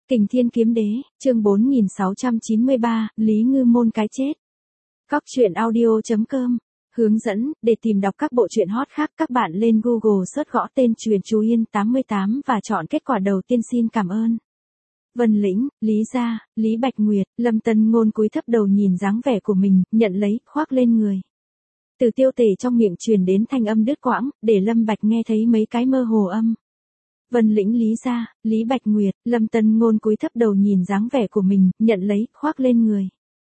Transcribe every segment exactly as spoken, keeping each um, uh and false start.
Kình Thiên Kiếm Đế, chương bốn nghìn sáu trăm chín mươi ba, Lý Ngư Môn cái chết. Cóc truyện audio.com. Hướng dẫn, để tìm đọc các bộ truyện hot khác các bạn lên Google search gõ tên Truyện Chú Yên tám mươi tám và chọn kết quả đầu tiên. Xin cảm ơn. Vân Lĩnh, Lý Gia, Lý Bạch Nguyệt, Lâm Tân Ngôn cúi thấp đầu nhìn dáng vẻ của mình, nhận lấy, khoác lên người. Từ Tiêu Tể trong miệng truyền đến thanh âm đứt quãng, để Lâm Bạch nghe thấy mấy cái mơ hồ âm. Vân Lĩnh, Lý Gia, Lý Bạch Nguyệt, Lâm Tân Ngôn cúi thấp đầu nhìn dáng vẻ của mình, nhận lấy, khoác lên người.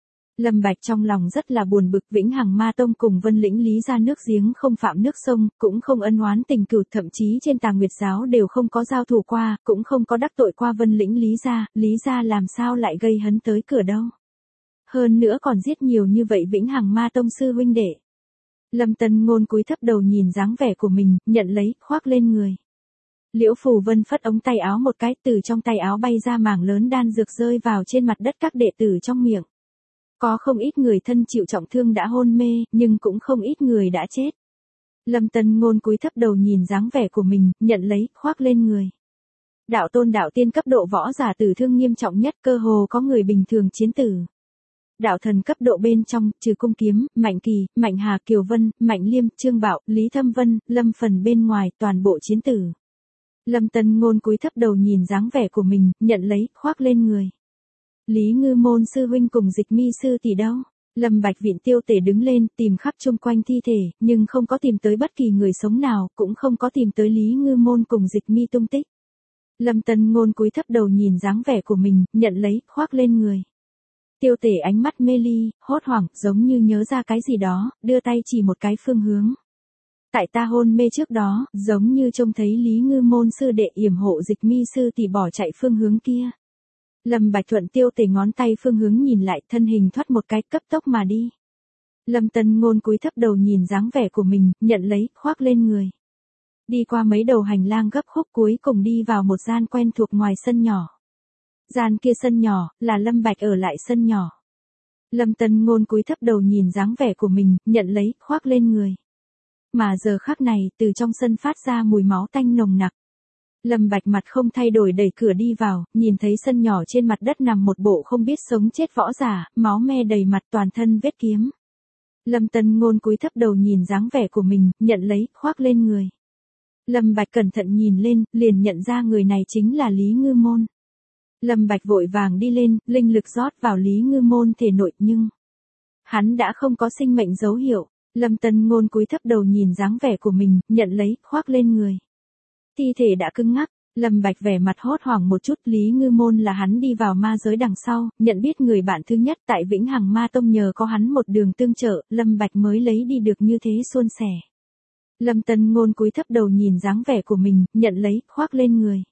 Lâm Bạch trong lòng rất là buồn bực, Vĩnh Hằng Ma Tông cùng Vân Lĩnh Lý Gia nước giếng không phạm nước sông, cũng không ân oán tình cừu, thậm chí trên Tà Nguyệt giáo đều không có giao thủ qua, cũng không có đắc tội qua Vân Lĩnh Lý Gia, Lý Gia làm sao lại gây hấn tới cửa đâu. Hơn nữa còn giết nhiều như vậy Vĩnh Hằng Ma Tông sư huynh đệ. Lâm Tân Ngôn cúi thấp đầu nhìn dáng vẻ của mình, nhận lấy, khoác lên người. Liễu Phù Vân phất ống tay áo một cái, từ trong tay áo bay ra mảng lớn đan dược rơi vào trên mặt đất các đệ tử trong miệng. Có không ít người thân chịu trọng thương đã hôn mê, nhưng cũng không ít người đã chết. Lâm Tân Ngôn cúi thấp đầu nhìn dáng vẻ của mình, nhận lấy, khoác lên người. Đạo tôn đạo tiên cấp độ võ giả tử thương nghiêm trọng nhất, cơ hồ có người bình thường chiến tử. Đạo thần cấp độ bên trong, trừ Cung Kiếm, Mạnh Kỳ, Mạnh Hà, Kiều Vân, Mạnh Liêm, Trương Bảo, Lý Thâm Vân, Lâm Phần bên ngoài, toàn bộ chiến tử. Lâm Tân Ngôn cúi thấp đầu nhìn dáng vẻ của mình, nhận lấy, khoác lên người. Lý Ngư Môn sư huynh cùng Dịch Mi sư tỷ đâu? Lâm Bạch viện Tiêu Tể đứng lên, tìm khắp chung quanh thi thể, nhưng không có tìm tới bất kỳ người sống nào, cũng không có tìm tới Lý Ngư Môn cùng Dịch Mi tung tích. Lâm Tân Ngôn cúi thấp đầu nhìn dáng vẻ của mình, nhận lấy, khoác lên người. Tiêu Tể ánh mắt mê ly, hốt hoảng, giống như nhớ ra cái gì đó, đưa tay chỉ một cái phương hướng. Tại ta hôn mê trước đó, giống như trông thấy Lý Ngư Môn sư đệ yểm hộ Dịch Mi sư tỷ bỏ chạy phương hướng kia. Lâm Bạch thuận Tiêu Tể ngón tay phương hướng nhìn lại, thân hình thoát một cái, cấp tốc mà đi. Lâm Tân Ngôn cúi thấp đầu nhìn dáng vẻ của mình, nhận lấy, khoác lên người. Đi qua mấy đầu hành lang gấp khúc, cuối cùng đi vào một gian quen thuộc ngoài sân nhỏ. Gian kia sân nhỏ, là Lâm Bạch ở lại sân nhỏ. Lâm Tân Ngôn cúi thấp đầu nhìn dáng vẻ của mình, nhận lấy, khoác lên người. Mà giờ khắc này, từ trong sân phát ra mùi máu tanh nồng nặc. Lâm Bạch mặt không thay đổi đẩy cửa đi vào, nhìn thấy sân nhỏ trên mặt đất nằm một bộ không biết sống chết võ giả, máu me đầy mặt, toàn thân vết kiếm. Lâm Tân Ngôn cúi thấp đầu nhìn dáng vẻ của mình, nhận lấy, khoác lên người. Lâm Bạch cẩn thận nhìn lên, liền nhận ra người này chính là Lý Ngư Môn. Lâm Bạch vội vàng đi lên, linh lực rót vào Lý Ngư Môn thể nội, nhưng hắn đã không có sinh mệnh dấu hiệu. Lâm Tân Ngôn cúi thấp đầu nhìn dáng vẻ của mình, nhận lấy, khoác lên người. Thi thể đã cứng ngắc, Lâm Bạch vẻ mặt hốt hoảng một chút, Lý Ngư Môn là hắn đi vào ma giới đằng sau, nhận biết người bạn thứ nhất tại Vĩnh Hằng Ma Tông, nhờ có hắn một đường tương trợ, Lâm Bạch mới lấy đi được như thế suôn sẻ. Lâm Tân Ngôn cúi thấp đầu nhìn dáng vẻ của mình, nhận lấy, khoác lên người.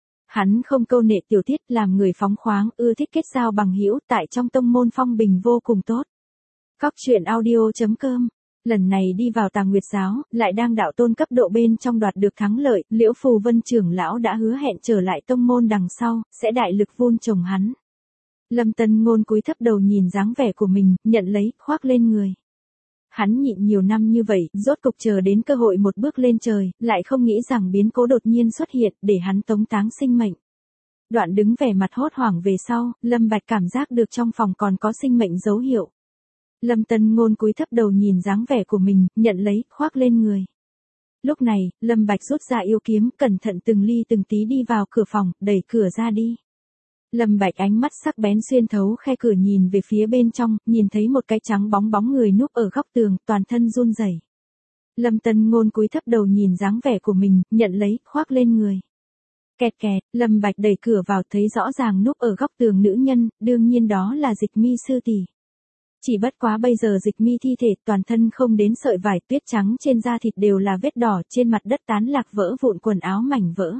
Hắn không câu nệ tiểu tiết, làm người phóng khoáng, ưa thích kết giao bằng hữu, tại trong tông môn phong bình vô cùng tốt. Cóc truyện audio.com. Lần này đi vào Tà Nguyệt giáo, lại đang đạo tôn cấp độ bên trong đoạt được thắng lợi, Liễu Phù Vân trưởng lão đã hứa hẹn trở lại tông môn đằng sau, sẽ đại lực vun trồng hắn. Lâm Tân Ngôn cúi thấp đầu nhìn dáng vẻ của mình, nhận lấy, khoác lên người. Hắn nhịn nhiều năm như vậy, rốt cục chờ đến cơ hội một bước lên trời, lại không nghĩ rằng biến cố đột nhiên xuất hiện, để hắn tống táng sinh mệnh. Đoạn đứng vẻ mặt hốt hoảng về sau, Lâm Bạch cảm giác được trong phòng còn có sinh mệnh dấu hiệu. Lâm Tân Ngôn cúi thấp đầu nhìn dáng vẻ của mình, nhận lấy, khoác lên người. Lúc này, Lâm Bạch rút ra yêu kiếm, cẩn thận từng ly từng tí đi vào cửa phòng, đẩy cửa ra đi. Lâm Bạch ánh mắt sắc bén xuyên thấu khe cửa nhìn về phía bên trong, nhìn thấy một cái trắng bóng bóng người núp ở góc tường, toàn thân run rẩy. Lâm Tân Ngôn cúi thấp đầu nhìn dáng vẻ của mình, nhận lấy, khoác lên người. Kẹt kẹt, Lâm Bạch đẩy cửa vào, thấy rõ ràng núp ở góc tường nữ nhân, đương nhiên đó là Dịch Mi sư tỷ. Chỉ bất quá bây giờ Dịch Mi thi thể toàn thân không đến sợi vải, tuyết trắng trên da thịt đều là vết đỏ, trên mặt đất tán lạc vỡ vụn quần áo mảnh vỡ.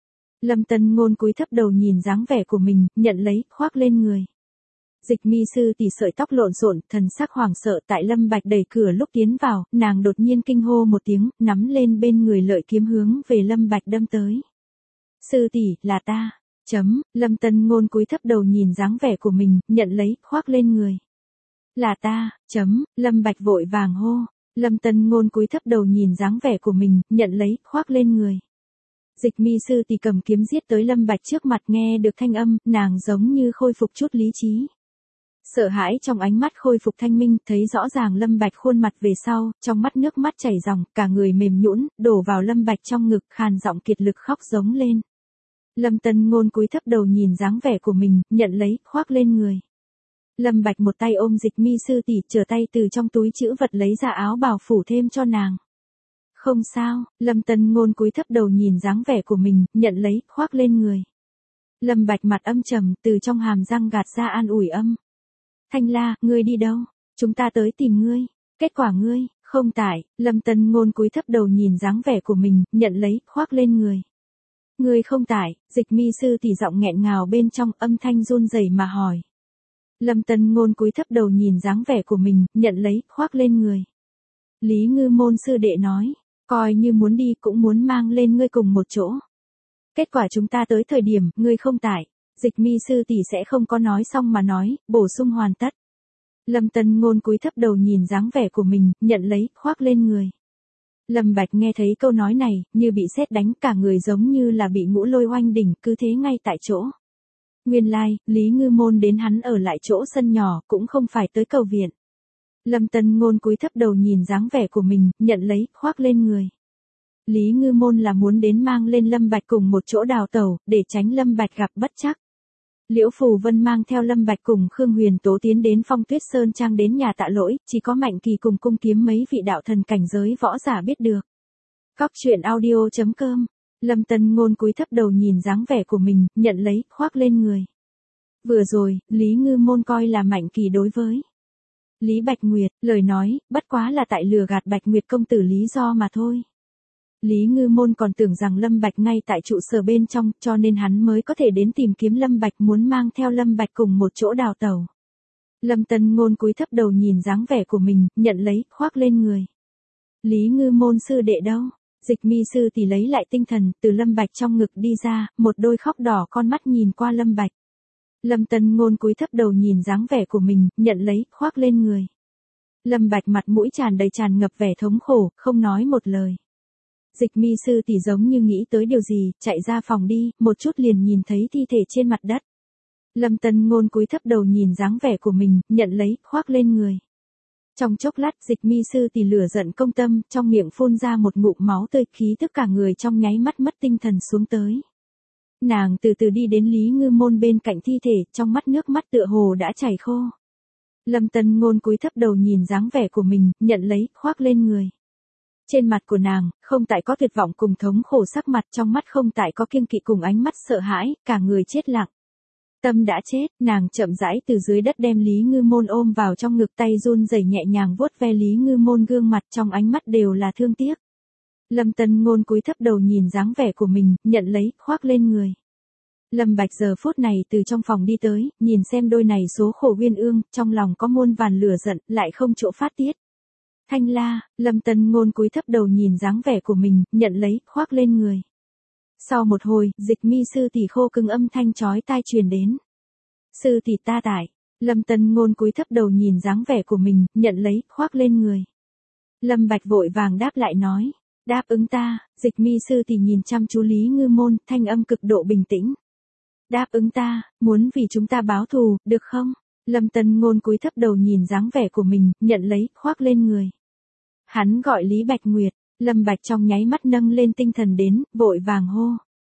Lâm Tân Ngôn cúi thấp đầu nhìn dáng vẻ của mình, nhận lấy, khoác lên người. Dịch Mi sư tỷ sợi tóc lộn xộn, thần sắc hoảng sợ, tại Lâm Bạch đẩy cửa lúc tiến vào, nàng đột nhiên kinh hô một tiếng, nắm lên bên người lợi kiếm hướng về Lâm Bạch đâm tới. Sư tỷ, là ta. Chấm, Lâm Tân Ngôn cúi thấp đầu nhìn dáng vẻ của mình, nhận lấy, khoác lên người. Là ta, chấm, Lâm Bạch vội vàng hô. Lâm Tân Ngôn cúi thấp đầu nhìn dáng vẻ của mình, nhận lấy, khoác lên người. Dịch mi sư tỷ cầm kiếm giết tới Lâm Bạch trước mặt, nghe được thanh âm, nàng giống như khôi phục chút lý trí. Sợ hãi trong ánh mắt khôi phục thanh minh, thấy rõ ràng Lâm Bạch khuôn mặt về sau, trong mắt nước mắt chảy ròng, cả người mềm nhũn, đổ vào Lâm Bạch trong ngực, khàn giọng kiệt lực khóc giống lên. Lâm Tân Ngôn cúi thấp đầu nhìn dáng vẻ của mình, nhận lấy, khoác lên người. Lâm Bạch một tay ôm Dịch mi sư tỷ, trở tay từ trong túi trữ vật lấy ra áo bào phủ thêm cho nàng. Không sao, Lâm Tân Ngôn cúi thấp đầu nhìn dáng vẻ của mình, nhận lấy, khoác lên người. Lâm Bạch mặt âm trầm, từ trong hàm răng gạt ra an ủi âm. Thanh La, ngươi đi đâu? Chúng ta tới tìm ngươi. Kết quả ngươi, không tại, Lâm Tân Ngôn cúi thấp đầu nhìn dáng vẻ của mình, nhận lấy, khoác lên người. Ngươi không tại, Dịch mi sư tỷ giọng nghẹn ngào bên trong, âm thanh run rẩy mà hỏi. Lâm Tân Ngôn cúi thấp đầu nhìn dáng vẻ của mình, nhận lấy, khoác lên người. Lý Ngư Môn sư đệ nói, coi như muốn đi cũng muốn mang lên ngươi cùng một chỗ. Kết quả chúng ta tới thời điểm, ngươi không tại. Dịch mi sư tỷ sẽ không có nói xong mà nói, bổ sung hoàn tất. Lâm Tân Ngôn cúi thấp đầu nhìn dáng vẻ của mình, nhận lấy, khoác lên người. Lâm Bạch nghe thấy câu nói này, như bị sét đánh, cả người giống như là bị ngũ lôi oanh đỉnh, cứ thế ngay tại chỗ. Nguyên lai, like, Lý Ngư Môn đến hắn ở lại chỗ sân nhỏ, cũng không phải tới cầu viện. Lâm Tân Ngôn cúi thấp đầu nhìn dáng vẻ của mình, nhận lấy, khoác lên người. Lý Ngư Môn là muốn đến mang lên Lâm Bạch cùng một chỗ đào tẩu, để tránh Lâm Bạch gặp bất trắc. Liễu Phù Vân mang theo Lâm Bạch cùng Khương Huyền Tố tiến đến Phong Tuyết Sơn Trang đến nhà Tạ Lỗi, chỉ có Mạnh Kỳ cùng cung kiếm mấy vị đạo thần cảnh giới võ giả biết được. Cóc truyện audio chấm com. Lâm Tân Ngôn cúi thấp đầu nhìn dáng vẻ của mình, nhận lấy, khoác lên người. Vừa rồi, Lý Ngư Môn coi là Mạnh Kỳ đối với Lý Bạch Nguyệt, lời nói, bất quá là tại lừa gạt Bạch Nguyệt công tử lý do mà thôi. Lý Ngư Môn còn tưởng rằng Lâm Bạch ngay tại trụ sở bên trong, cho nên hắn mới có thể đến tìm kiếm Lâm Bạch, muốn mang theo Lâm Bạch cùng một chỗ đào tẩu. Lâm Tân Ngôn cúi thấp đầu nhìn dáng vẻ của mình, nhận lấy, khoác lên người. Lý Ngư Môn sư đệ đâu? Dịch mi sư tỷ lấy lại tinh thần, từ Lâm Bạch trong ngực đi ra, một đôi khóc đỏ con mắt nhìn qua Lâm Bạch. Lâm Tân Ngôn cúi thấp đầu nhìn dáng vẻ của mình, nhận lấy, khoác lên người. Lâm Bạch mặt mũi tràn đầy tràn ngập vẻ thống khổ, không nói một lời. Dịch mi sư tỷ giống như nghĩ tới điều gì, chạy ra phòng đi, một chút liền nhìn thấy thi thể trên mặt đất. Lâm Tân Ngôn cúi thấp đầu nhìn dáng vẻ của mình, nhận lấy, khoác lên người. Trong chốc lát, Dịch mi sư tỷ lửa giận công tâm, trong miệng phun ra một ngụm máu tươi, khí tức cả người trong nháy mắt mất tinh thần xuống tới. Nàng từ từ đi đến Lý Ngư Môn bên cạnh thi thể, trong mắt nước mắt tựa hồ đã chảy khô. Lâm Tân Ngôn cúi thấp đầu nhìn dáng vẻ của mình, nhận lấy, khoác lên người. Trên mặt của nàng, không tại có tuyệt vọng cùng thống khổ sắc mặt, trong mắt không tại có kiêng kỵ cùng ánh mắt sợ hãi, cả người chết lặng. Tâm đã chết, nàng chậm rãi từ dưới đất đem Lý Ngư Môn ôm vào trong ngực, tay run rẩy nhẹ nhàng vuốt ve Lý Ngư Môn gương mặt, trong ánh mắt đều là thương tiếc. Lâm Tân Ngôn cúi thấp đầu nhìn dáng vẻ của mình, nhận lấy, khoác lên người. Lâm Bạch giờ phút này từ trong phòng đi tới, nhìn xem đôi này số khổ uyên ương, trong lòng có muôn vàn lửa giận, lại không chỗ phát tiết. Thanh La, Lâm Tân Ngôn cúi thấp đầu nhìn dáng vẻ của mình, nhận lấy, khoác lên người. Sau một hồi, Dịch mi sư tỷ khô cứng âm thanh chói tai truyền đến. Sư tỷ ta tại. Lâm Tân Ngôn cúi thấp đầu nhìn dáng vẻ của mình, nhận lấy, khoác lên người. Lâm Bạch vội vàng đáp lại nói. Đáp ứng ta. Dịch mi sư tỷ nhìn chăm chú Lý Ngư Môn, thanh âm cực độ bình tĩnh. Đáp ứng ta, muốn vì chúng ta báo thù, được không? Lâm Tân Ngôn cúi thấp đầu nhìn dáng vẻ của mình, nhận lấy, khoác lên người. Hắn gọi Lý Bạch Nguyệt. Lâm Bạch trong nháy mắt nâng lên tinh thần đến, vội vàng hô.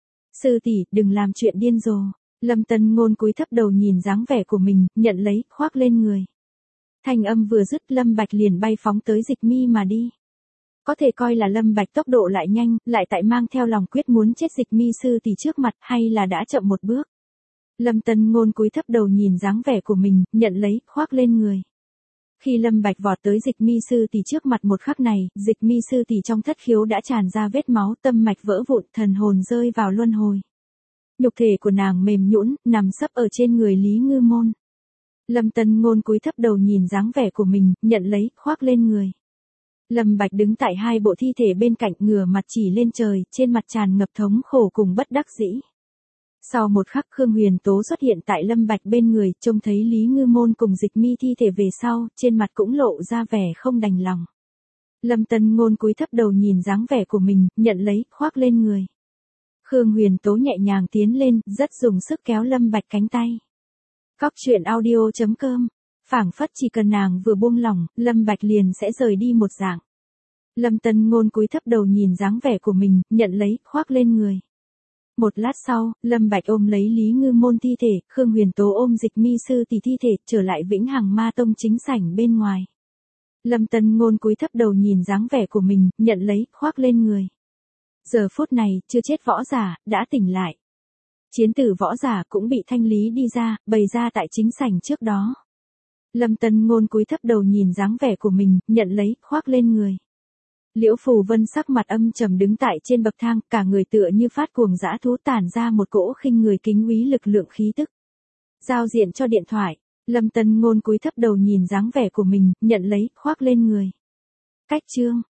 Sư tỷ, đừng làm chuyện điên rồ. Lâm Tân Ngôn cúi thấp đầu nhìn dáng vẻ của mình, nhận lấy, khoác lên người. Thanh âm vừa dứt, Lâm Bạch liền bay phóng tới Dịch mi mà đi. Có thể coi là Lâm Bạch tốc độ lại nhanh, lại tại mang theo lòng quyết muốn chết Dịch mi sư tỷ trước mặt, hay là đã chậm một bước. Lâm Tân Ngôn cúi thấp đầu nhìn dáng vẻ của mình, nhận lấy, khoác lên người. Khi Lâm Bạch vọt tới Dịch mi sư tỷ trước mặt một khắc này, Dịch mi sư tỷ trong thất khiếu đã tràn ra vết máu, tâm mạch vỡ vụn, thần hồn rơi vào luân hồi. Nhục thể của nàng mềm nhũn, nằm sấp ở trên người Lý Ngư Môn. Lâm Tân Ngôn cúi thấp đầu nhìn dáng vẻ của mình, nhận lấy, khoác lên người. Lâm Bạch đứng tại hai bộ thi thể bên cạnh, ngửa mặt chỉ lên trời, trên mặt tràn ngập thống khổ cùng bất đắc dĩ. Sau một khắc, Khương Huyền Tố xuất hiện tại Lâm Bạch bên người, trông thấy Lý Ngư Môn cùng Dịch mi thi thể về sau, trên mặt cũng lộ ra vẻ không đành lòng. Lâm Tân Ngôn cúi thấp đầu nhìn dáng vẻ của mình, nhận lấy, khoác lên người. Khương Huyền Tố nhẹ nhàng tiến lên, rất dùng sức kéo Lâm Bạch cánh tay. Cóc truyện audio chấm com. Phảng phất chỉ cần nàng vừa buông lỏng, Lâm Bạch liền sẽ rời đi một dạng. Lâm Tân Ngôn cúi thấp đầu nhìn dáng vẻ của mình, nhận lấy, khoác lên người. Một lát sau, Lâm Bạch ôm lấy Lý Ngư Môn thi thể, Khương Huyền Tố ôm Dịch Mi sư tỷ thi thể, trở lại Vĩnh Hằng Ma Tông chính sảnh bên ngoài. Lâm Tân Ngôn cúi thấp đầu nhìn dáng vẻ của mình, nhận lấy, khoác lên người. Giờ phút này, chưa chết võ giả, đã tỉnh lại. Chiến tử võ giả cũng bị thanh lý đi ra, bày ra tại chính sảnh trước đó. Lâm Tân Ngôn cúi thấp đầu nhìn dáng vẻ của mình, nhận lấy, khoác lên người. Liễu Phù Vân sắc mặt âm trầm đứng tại trên bậc thang, cả người tựa như phát cuồng dã thú tản ra một cỗ khinh người kính úy lực lượng khí tức. Giao diện cho điện thoại, Lâm Tân Ngôn cúi thấp đầu nhìn dáng vẻ của mình, nhận lấy, khoác lên người. Cách chương